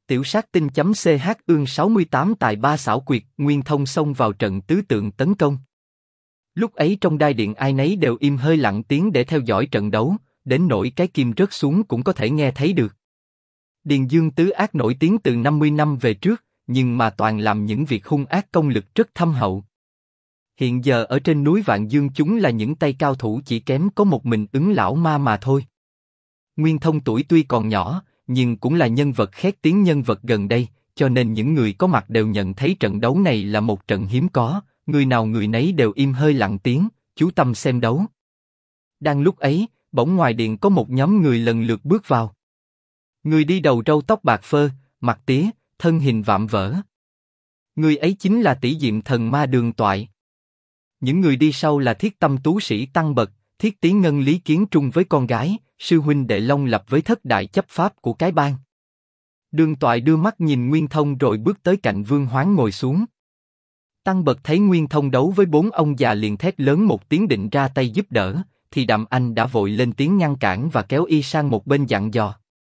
Tiểu sát tinh.ch ương 68 tài ba xảo quyệt, Nguyên Thông xông vào trận tứ tượng tấn công. Lúc ấy trong đai điện ai nấy đều im hơi lặng tiếng để theo dõi trận đấu, đến nỗi cái kim rớt xuống cũng có thể nghe thấy được. Điền Dương Tứ Ác nổi tiếng từ 50 năm về trước, nhưng mà toàn làm những việc hung ác, công lực rất thâm hậu. Hiện giờ ở trên núi Vạn Dương chúng là những tay cao thủ chỉ kém có một mình Ứng lão ma mà thôi. Nguyên Thông tuổi tuy còn nhỏ, nhưng cũng là nhân vật khét tiếng, nhân vật gần đây, cho nên những người có mặt đều nhận thấy trận đấu này là một trận hiếm có, người nào người nấy đều im hơi lặng tiếng, chú tâm xem đấu. Đang lúc ấy, bỗng ngoài điện có một nhóm người lần lượt bước vào. Người đi đầu râu tóc bạc phơ, mặt tía, thân hình vạm vỡ. Người ấy chính là Tỷ Diệm Thần Ma Đường Toại. Những người đi sau là Thiết Tâm Tú Sĩ Tăng Bật, Thiết Tí Ngân Lý Kiến Trung với con gái, sư huynh đệ Long Lập với thất đại chấp pháp của cái bang. Đường Toại đưa mắt nhìn Nguyên Thông rồi bước tới cạnh Vương Hoán ngồi xuống. Tăng Bật thấy Nguyên Thông đấu với bốn ông già liền thét lớn một tiếng định ra tay giúp đỡ, thì Đàm Anh đã vội lên tiếng ngăn cản và kéo y sang một bên dặn dò.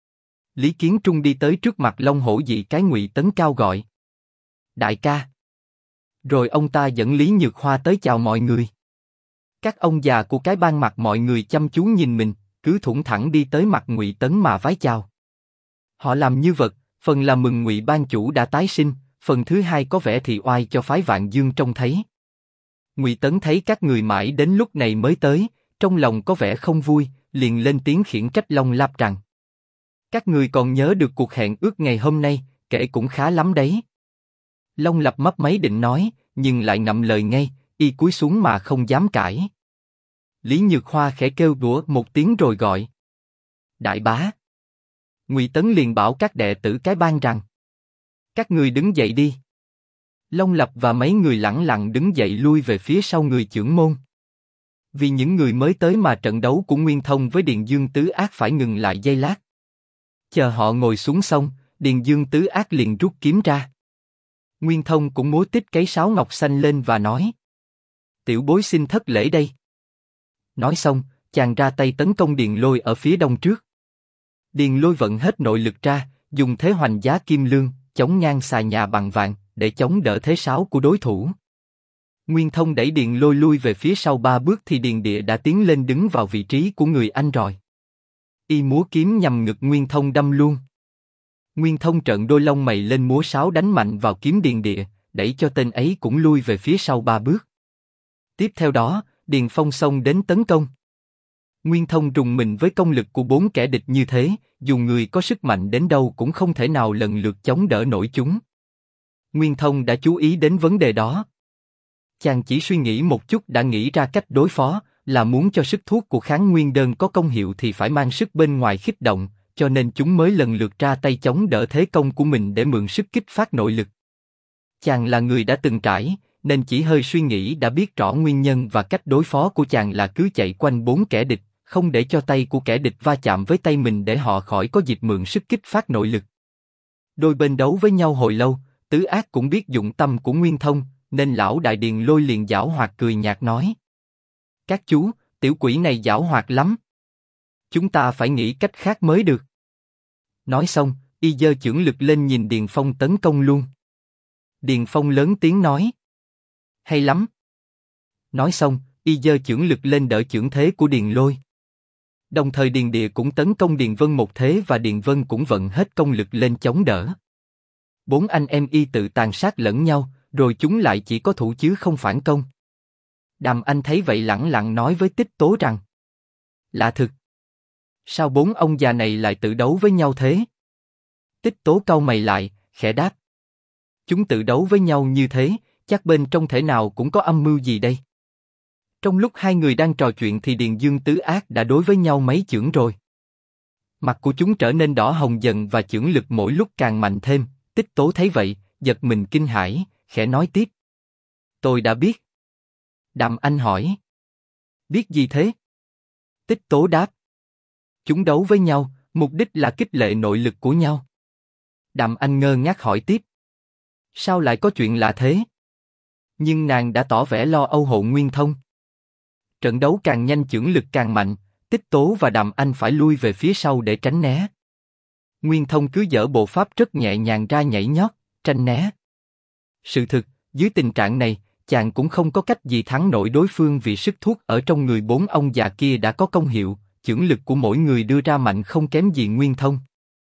Lý Kiến Trung đi tới trước mặt Long Hổ Dị cái Ngụy Tấn cao gọi: đại ca. Rồi ông ta dẫn Lý Nhược Hoa tới chào mọi người. Các ông già của cái bang mặt mọi người chăm chú nhìn mình, cứ thủng thẳng đi tới mặt Ngụy Tấn mà vái chào. Họ làm như vật, phần là mừng Ngụy ban chủ đã tái sinh, phần thứ hai có vẻ thị oai cho phái Vạn Dương trông thấy. Ngụy Tấn thấy các người mãi đến lúc này mới tới, trong lòng có vẻ không vui, liền lên tiếng khiển trách Long Lạp rằng: các người còn nhớ được cuộc hẹn ước ngày hôm nay, kể cũng khá lắm đấy. Long Lập mấp máy định nói, nhưng lại ngậm lời ngay, y cúi xuống mà không dám cãi. Lý Nhược Hoa khẽ kêu đũa một tiếng rồi gọi: đại bá. Ngụy Tấn liền bảo các đệ tử cái bang rằng: các người đứng dậy đi. Long Lập và mấy người lẳng lặng đứng dậy lui về phía sau người chưởng môn. Vì những người mới tới mà trận đấu của Nguyên Thông với Điền Dương Tứ Ác phải ngừng lại giây lát. Chờ họ ngồi xuống xong, Điền Dương Tứ Ác liền rút kiếm ra. Nguyên Thông cũng múa tít cái sáo ngọc xanh lên và nói: tiểu bối xin thất lễ đây. Nói xong, chàng ra tay tấn công Điền Lôi ở phía đông trước. Điền Lôi vận hết nội lực ra, dùng thế hoành giá kim lương, chống ngang xà nhà bằng vàng, để chống đỡ thế sáo của đối thủ. Nguyên Thông đẩy Điền Lôi lui về phía sau 3 bước thì Điền Địa đã tiến lên đứng vào vị trí của người anh rồi. Y múa kiếm nhằm ngực Nguyên Thông đâm luôn. Nguyên Thông trợn đôi lông mày lên múa sáo đánh mạnh vào kiếm Điền Địa, đẩy cho tên ấy cũng lui về phía sau 3 bước. Tiếp theo đó, Điền Phong xông đến tấn công. Nguyên Thông rùng mình với công lực của 4 kẻ địch như thế, dù người có sức mạnh đến đâu cũng không thể nào lần lượt chống đỡ nổi chúng. Nguyên Thông đã chú ý đến vấn đề đó. Chàng chỉ suy nghĩ một chút đã nghĩ ra cách đối phó, là muốn cho sức thuốc của kháng nguyên đơn có công hiệu thì phải mang sức bên ngoài khích động, cho nên chúng mới lần lượt ra tay chống đỡ thế công của mình để mượn sức kích phát nội lực. Chàng là người đã từng trải, nên chỉ hơi suy nghĩ đã biết rõ nguyên nhân và cách đối phó của chàng là cứ chạy quanh 4 kẻ địch, không để cho tay của kẻ địch va chạm với tay mình để họ khỏi có dịp mượn sức kích phát nội lực. Đôi bên đấu với nhau hồi lâu, Tứ Ác cũng biết dụng tâm của Nguyên Thông, nên lão đại Điền Lôi liền giảo hoạt cười nhạt nói: các chú, tiểu quỷ này giảo hoạt lắm. Chúng ta phải nghĩ cách khác mới được. Nói xong, y giơ chưởng lực lên nhìn Điền Phong tấn công luôn. Điền Phong lớn tiếng nói: hay lắm. Nói xong, y giơ chưởng lực lên đỡ chưởng thế của Điền Lôi. Đồng thời Điền Địa cũng tấn công Điền Vân một thế và Điền Vân cũng vận hết công lực lên chống đỡ. 4 anh em y tự tàn sát lẫn nhau, rồi chúng lại chỉ có thủ chứ không phản công. Đàm Anh thấy vậy lẳng lặng nói với Tích Tố rằng: lạ thực. Sao 4 ông già này lại tự đấu với nhau thế? Tích Tố cau mày lại, khẽ đáp: chúng tự đấu với nhau như thế, chắc bên trong thể nào cũng có âm mưu gì đây. Trong lúc hai người đang trò chuyện thì Điền Dương Tứ Ác đã đối với nhau mấy chưởng rồi. Mặt của chúng trở nên đỏ hồng dần và chưởng lực mỗi lúc càng mạnh thêm. Tích Tố thấy vậy, giật mình kinh hãi, khẽ nói tiếp: tôi đã biết. Đàm Anh hỏi: biết gì thế? Tích Tố đáp: chúng đấu với nhau, mục đích là kích lệ nội lực của nhau. Đàm Anh ngơ ngác hỏi tiếp: sao lại có chuyện lạ thế? Nhưng nàng đã tỏ vẻ lo âu hộ Nguyên Thông. Trận đấu càng nhanh chưởng lực càng mạnh, Tích Tố và Đàm Anh phải lui về phía sau để tránh né. Nguyên Thông cứ dở bộ pháp rất nhẹ nhàng ra nhảy nhót, tranh né. Sự thực, dưới tình trạng này, chàng cũng không có cách gì thắng nổi đối phương vì sức thuốc ở trong người bốn ông già kia đã có công hiệu, chưởng lực của mỗi người đưa ra mạnh không kém gì Nguyên Thông.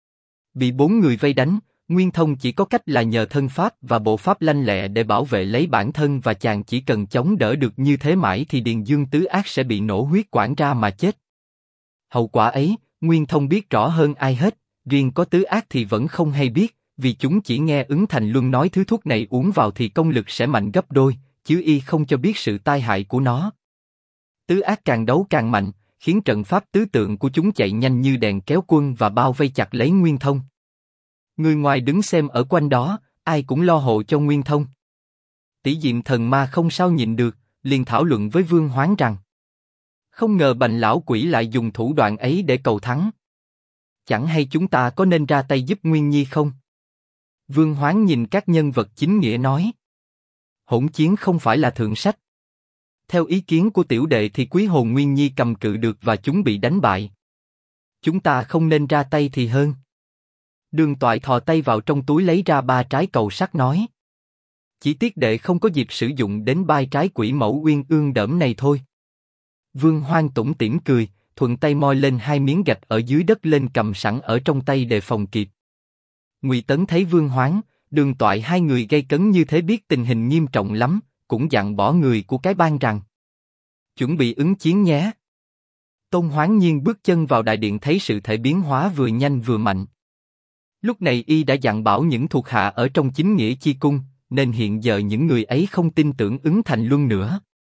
Bị bốn người vây đánh, Nguyên Thông chỉ có cách là nhờ thân pháp và bộ pháp lanh lẹ để bảo vệ lấy bản thân, và chàng chỉ cần chống đỡ được như thế mãi thì Điền Dương Tứ Ác sẽ bị nổ huyết quản ra mà chết. Hậu quả ấy, Nguyên Thông biết rõ hơn ai hết, riêng có Tứ Ác thì vẫn không hay biết, vì chúng chỉ nghe Ứng Thành Luân nói thứ thuốc này uống vào thì công lực sẽ mạnh gấp đôi, chứ y không cho biết sự tai hại của nó. Tứ Ác càng đấu càng mạnh, khiến trận pháp tứ tượng của chúng chạy nhanh như đèn kéo quân và bao vây chặt lấy Nguyên Thông. Người ngoài đứng xem ở quanh đó, ai cũng lo hộ cho Nguyên Thông. Tỷ Diệm Thần Ma không sao nhịn được, liền thảo luận với Vương Hoán rằng: không ngờ Bành lão quỷ lại dùng thủ đoạn ấy để cầu thắng. Chẳng hay chúng ta có nên ra tay giúp Nguyên Nhi không? Vương Hoán nhìn các nhân vật chính nghĩa nói: hỗn chiến không phải là thượng sách. Theo ý kiến của tiểu đệ thì Quý Hồn Nguyên Nhi cầm cự được và chúng bị đánh bại. Chúng ta không nên ra tay thì hơn. Đường Toại thò tay vào trong túi lấy ra 3 trái cầu sắt nói: chỉ tiếc đệ không có dịp sử dụng đến 3 trái Quỷ Mẫu Uyên Ương đẫm này thôi. Vương Hoan tủm tỉm cười, thuận tay moi lên 2 miếng gạch ở dưới đất lên cầm sẵn ở trong tay đề phòng kịp. Ngụy Tấn thấy Vương Hoán, Đường Toại hai người gây cấn như thế biết tình hình nghiêm trọng lắm, cũng dặn bỏ người của cái bang rằng: chuẩn bị ứng chiến nhé. Tôn Hoán Nhiên bước chân vào đại điện thấy sự thể biến hóa vừa nhanh vừa mạnh. Lúc này y đã dặn bảo những thuộc hạ ở trong chính nghĩa chi cung, nên hiện giờ những người ấy không tin tưởng Ứng Thành Luân nữa.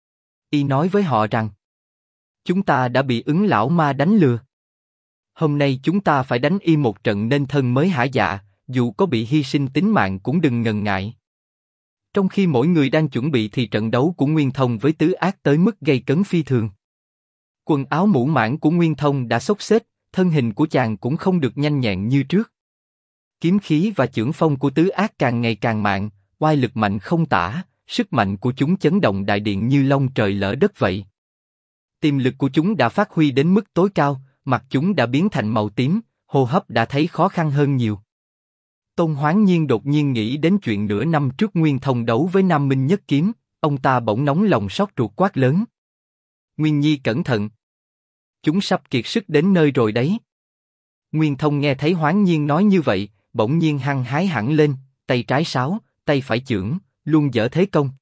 Y nói với họ rằng: chúng ta đã bị Ứng lão ma đánh lừa. Hôm nay chúng ta phải đánh y một trận nên thân mới hả dạ, dù có bị hy sinh tính mạng cũng đừng ngần ngại. Trong khi mỗi người đang chuẩn bị thì trận đấu của Nguyên Thông với Tứ Ác tới mức gây cấn phi thường. Quần áo mũ mãn của Nguyên Thông đã xốc xếch, thân hình của chàng cũng không được nhanh nhẹn như trước. Kiếm khí và chưởng phong của Tứ Ác càng ngày càng mạnh, oai lực mạnh không tả, sức mạnh của chúng chấn động đại điện như long trời lở đất vậy. Tiềm lực của chúng đã phát huy đến mức tối cao, mặt chúng đã biến thành màu tím, hô hấp đã thấy khó khăn hơn nhiều. Tôn Hoán Nhiên đột nhiên nghĩ đến chuyện nửa năm trước Nguyên Thông đấu với Nam Minh Nhất Kiếm, ông ta bỗng nóng lòng xót ruột quát lớn: Nguyên Nhi cẩn thận! Chúng sắp kiệt sức đến nơi rồi đấy. Nguyên Thông nghe thấy Hoán Nhiên nói như vậy, bỗng nhiên hăng hái hẳn lên, tay trái sáo, tay phải chưởng, luôn dở thế công.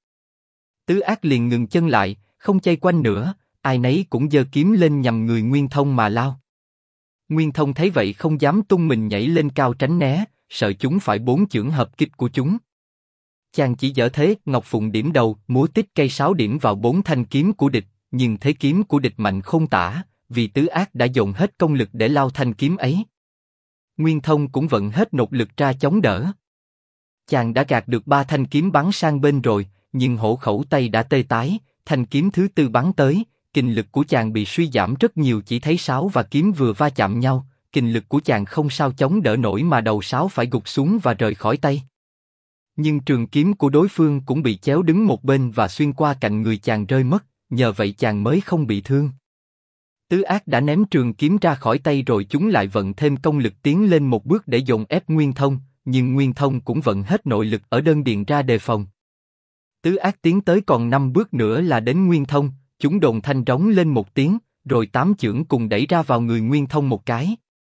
Tứ Ác liền ngừng chân lại, không chay quanh nữa, ai nấy cũng giơ kiếm lên nhằm người Nguyên Thông mà lao. Nguyên Thông thấy vậy không dám tung mình nhảy lên cao tránh né, sợ chúng phải 4 chưởng hợp kích của chúng. Chàng chỉ dở thế Ngọc Phụng điểm đầu, múa tích cây sáo điểm vào 4 thanh kiếm của địch, nhưng thế kiếm của địch mạnh không tả, vì Tứ Ác đã dồn hết công lực để lao thanh kiếm ấy. Nguyên Thông cũng vận hết nột lực ra chống đỡ. Chàng đã gạt được 3 thanh kiếm bắn sang bên rồi, nhưng hổ khẩu tay đã tê tái, thanh kiếm thứ 4 bắn tới, kình lực của chàng bị suy giảm rất nhiều, chỉ thấy sáo và kiếm vừa va chạm nhau, kình lực của chàng không sao chống đỡ nổi mà đầu sáo phải gục xuống và rời khỏi tay. Nhưng trường kiếm của đối phương cũng bị chéo đứng một bên và xuyên qua cạnh người chàng rơi mất, nhờ vậy chàng mới không bị thương. Tứ Ác đã ném trường kiếm ra khỏi tay rồi chúng lại vận thêm công lực tiến lên một bước để dồn ép Nguyên Thông, nhưng Nguyên Thông cũng vận hết nội lực ở đơn điền ra đề phòng. Tứ Ác tiến tới còn 5 bước nữa là đến Nguyên Thông, chúng đồn thanh rống lên một tiếng, rồi 8 chưởng cùng đẩy ra vào người Nguyên Thông một cái.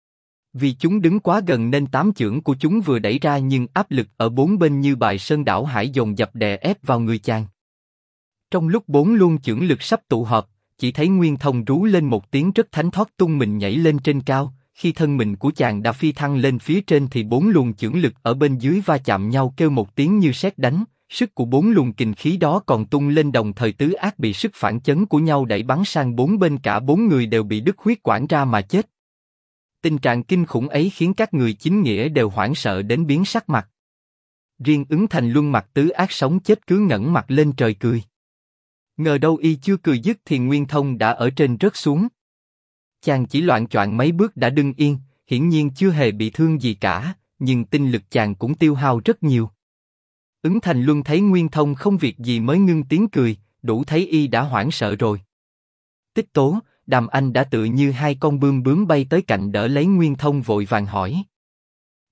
Vì chúng đứng quá gần nên 8 chưởng của chúng vừa đẩy ra nhưng áp lực ở 4 bên như bài sơn đảo hải dồn dập đè ép vào người chàng. Trong lúc 4 luồng chưởng lực sắp tụ họp, chỉ thấy Nguyên Thông rú lên một tiếng rất thánh thoát tung mình nhảy lên trên cao, khi thân mình của chàng đã phi thăng lên phía trên thì 4 luồng chưởng lực ở bên dưới va chạm nhau kêu một tiếng như sét đánh, sức của 4 luồng kình khí đó còn tung lên đồng thời Tứ Ác bị sức phản chấn của nhau đẩy bắn sang 4 bên, cả 4 người đều bị đứt huyết quản ra mà chết. Tình trạng kinh khủng ấy khiến các người chính nghĩa đều hoảng sợ đến biến sắc mặt. Riêng Ứng Thành Luân mặt Tứ Ác sống chết cứ ngẩng mặt lên trời cười. Ngờ đâu y chưa cười dứt thì Nguyên Thông đã ở trên rớt xuống. Chàng chỉ loạng choạng mấy bước đã đứng yên, hiển nhiên chưa hề bị thương gì cả, nhưng tinh lực chàng cũng tiêu hao rất nhiều. Ứng Thành Luân thấy Nguyên Thông không việc gì mới ngưng tiếng cười, đủ thấy y đã hoảng sợ rồi. Tích Tố, Đàm Anh đã tự như 2 con bướm bay tới cạnh đỡ lấy Nguyên Thông vội vàng hỏi: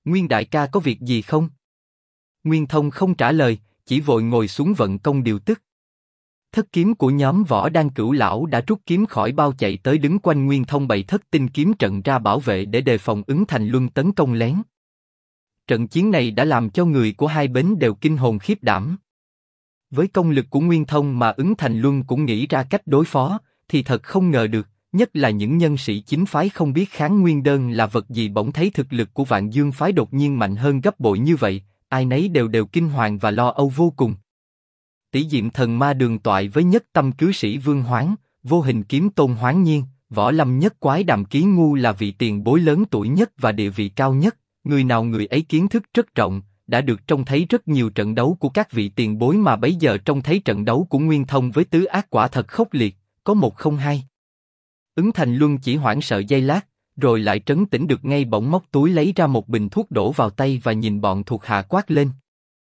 Nguyên đại ca có việc gì không? Nguyên Thông không trả lời, chỉ vội ngồi xuống vận công điều tức. Thất kiếm của nhóm Võ Đan Cửu lão đã rút kiếm khỏi bao chạy tới đứng quanh Nguyên Thông bày thất tinh kiếm trận ra bảo vệ để đề phòng Ứng Thành Luân tấn công lén. Trận chiến này đã làm cho người của hai bến đều kinh hồn khiếp đảm. Với công lực của Nguyên Thông mà Ứng Thành Luân cũng nghĩ ra cách đối phó, thì thật không ngờ được, nhất là những nhân sĩ chính phái không biết Kháng Nguyên Đơn là vật gì bỗng thấy thực lực của Vạn Dương phái đột nhiên mạnh hơn gấp bội như vậy, ai nấy đều kinh hoàng và lo âu vô cùng. Tỷ Diệm Thần Ma Đường toại với Nhất Tâm Cứ Sĩ Vương Hoáng, Vô Hình Kiếm Tôn Hoáng Nhiên, Võ Lâm Nhất Quái Đàm Ký Ngu là vị tiền bối lớn tuổi nhất và địa vị cao nhất, người nào người ấy kiến thức rất rộng, đã được trông thấy rất nhiều trận đấu của các vị tiền bối mà bấy giờ trông thấy trận đấu của Nguyên Thông với Tứ Ác quả thật khốc liệt, có một không hai. Ứng Thành Luân chỉ hoảng sợ giây lát, rồi lại trấn tĩnh được ngay, bỗng móc túi lấy ra một bình thuốc đổ vào tay và nhìn bọn thuộc hạ quát lên.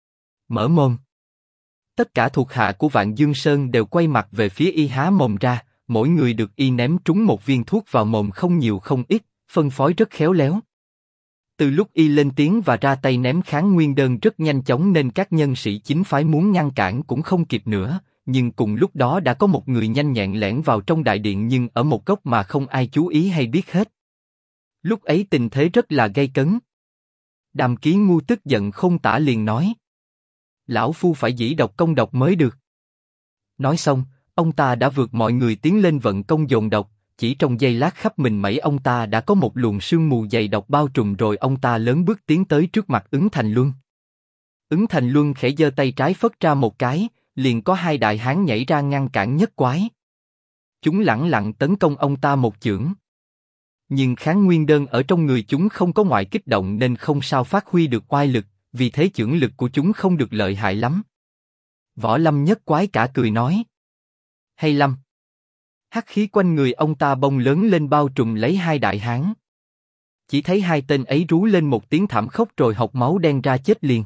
Mở mồm. Tất cả thuộc hạ của Vạn Dương Sơn đều quay mặt về phía y há mồm ra, mỗi người được y ném trúng một viên thuốc vào mồm không nhiều không ít, phân phối rất khéo léo. Từ lúc y lên tiếng và ra tay ném Kháng Nguyên Đơn rất nhanh chóng nên các nhân sĩ chính phái muốn ngăn cản cũng không kịp nữa, nhưng cùng lúc đó đã có một người nhanh nhẹn lẻn vào trong đại điện nhưng ở một góc mà không ai chú ý hay biết hết. Lúc ấy tình thế rất là gay cấn. Đàm Ký Ngu tức giận không tả liền nói. Lão phu phải dĩ độc công độc mới được. Nói xong, ông ta đã vượt mọi người tiến lên vận công dồn độc, chỉ trong giây lát khắp mình mẩy ông ta đã có một luồng sương mù dày độc bao trùm rồi ông ta lớn bước tiến tới trước mặt Ứng Thành Luân. Ứng Thành Luân khẽ giơ tay trái phất ra một cái, liền có hai đại hán nhảy ra ngăn cản Nhất Quái. Chúng lẳng lặng tấn công ông ta một chưởng. Nhưng Kháng Nguyên Đơn ở trong người chúng không có ngoại kích động nên không sao phát huy được oai lực, vì thế chưởng lực của chúng không được lợi hại lắm. Võ Lâm Nhất Quái cả cười nói. Hay lắm. Hắc khí quanh người ông ta bông lớn lên bao trùm lấy hai đại hán. Chỉ thấy hai tên ấy rú lên một tiếng thảm khốc rồi hộc máu đen ra chết liền.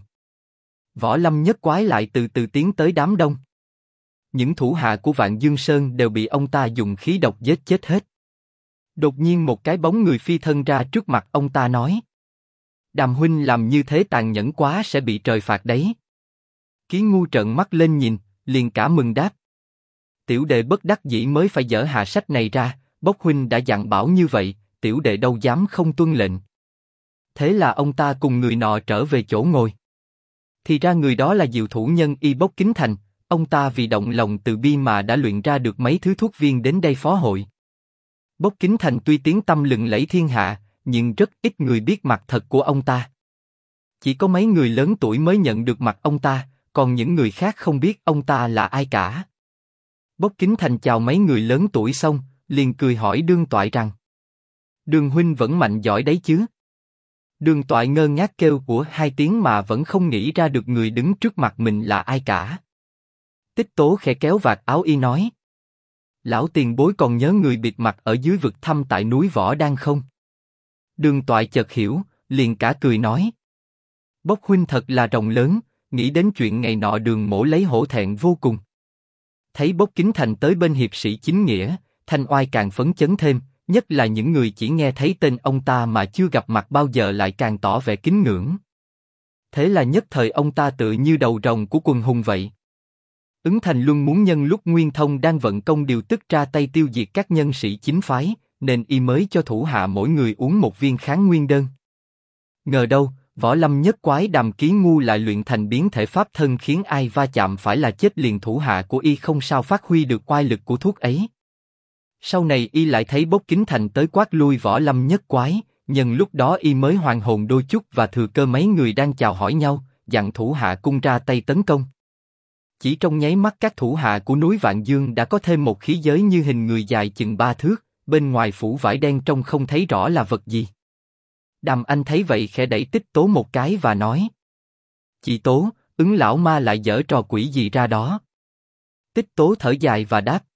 Võ Lâm Nhất Quái lại từ từ tiến tới đám đông. Những thủ hạ của Vạn Dương Sơn đều bị ông ta dùng khí độc giết chết hết. Đột nhiên một cái bóng người phi thân ra trước mặt ông ta nói. Đàm huynh làm như thế tàn nhẫn quá sẽ bị trời phạt đấy. Ký Ngu trợn mắt lên nhìn, liền cả mừng đáp. Tiểu đệ bất đắc dĩ mới phải dở hạ sách này ra, Bốc huynh đã dặn bảo như vậy, tiểu đệ đâu dám không tuân lệnh. Thế là ông ta cùng người nọ trở về chỗ ngồi. Thì ra người đó là diệu thủ nhân y Bốc Kính Thành, ông ta vì động lòng từ bi mà đã luyện ra được mấy thứ thuốc viên đến đây phó hội. Bốc Kính Thành tuy tiếng tăm lừng lẫy thiên hạ, nhưng rất ít người biết mặt thật của ông ta. Chỉ có mấy người lớn tuổi mới nhận được mặt ông ta, còn những người khác không biết ông ta là ai cả. Bốc Kính Thành chào mấy người lớn tuổi xong, liền cười hỏi Đương Toại rằng. Đường huynh vẫn mạnh giỏi đấy chứ? Đường Toại ngơ ngác kêu của hai tiếng mà vẫn không nghĩ ra được người đứng trước mặt mình là ai cả. Tích Tố khẽ kéo vạt áo y nói. Lão tiền bối còn nhớ người bịt mặt ở dưới vực thăm tại núi Võ Đan không? Đường Toại chợt hiểu, liền cả cười nói. Bốc huynh thật là rộng lớn, nghĩ đến chuyện ngày nọ Đường mỗ lấy hổ thẹn vô cùng. Thấy Bốc Kính Thành tới bên hiệp sĩ chính nghĩa, Thanh Oai càng phấn chấn thêm, nhất là những người chỉ nghe thấy tên ông ta mà chưa gặp mặt bao giờ lại càng tỏ vẻ kính ngưỡng. Thế là nhất thời ông ta tự như đầu rồng của quần hùng vậy. Ứng Thành Luân muốn nhân lúc Nguyên Thông đang vận công điều tức ra tay tiêu diệt các nhân sĩ chính phái, nên y mới cho thủ hạ mỗi người uống một viên Kháng Nguyên Đơn. Ngờ đâu, Võ Lâm Nhất Quái Đàm Ký Ngu lại luyện thành biến thể pháp thân khiến ai va chạm phải là chết liền, thủ hạ của y không sao phát huy được oai lực của thuốc ấy. Sau này y lại thấy Bốc Kính Thành tới quát lui Võ Lâm Nhất Quái, nhân lúc đó y mới hoàn hồn đôi chút và thừa cơ mấy người đang chào hỏi nhau, dặn thủ hạ cung ra tay tấn công. Chỉ trong nháy mắt các thủ hạ của núi Vạn Dương đã có thêm một khí giới như hình người dài chừng 3 thước, bên ngoài phủ vải đen trông không thấy rõ là vật gì. Đàm Anh thấy vậy khẽ đẩy Tích Tố một cái và nói. Chị Tố, Ứng lão ma lại giở trò quỷ gì ra đó? Tích Tố thở dài và đáp.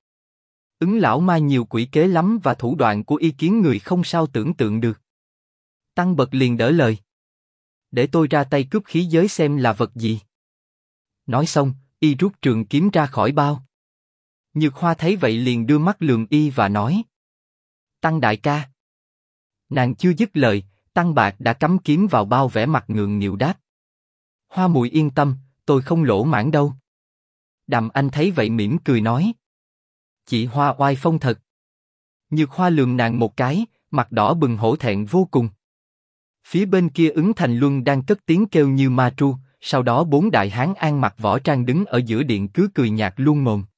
Ứng lão ma nhiều quỷ kế lắm và thủ đoạn của y khiến người không sao tưởng tượng được. Tăng Bật liền đỡ lời. Để tôi ra tay cướp khí giới xem là vật gì. Nói xong, y rút trường kiếm ra khỏi bao. Nhược Hoa thấy vậy liền đưa mắt lườm y và nói. Tăng đại ca. Nàng chưa dứt lời, Tăng Bạc đã cắm kiếm vào bao, vẻ mặt ngượng nghịu đáp. Hoa Mùi yên tâm, tôi không lỗ mãn đâu. Đàm Anh thấy vậy mỉm cười nói. Chị Hoa oai phong thật. Nhược Hoa lườm nàng một cái, mặt đỏ bừng hổ thẹn vô cùng. Phía bên kia Ứng Thành Luân đang cất tiếng kêu như ma tru, sau đó bốn đại hán ăn mặc võ trang đứng ở giữa điện cứ cười nhạt luôn mồm.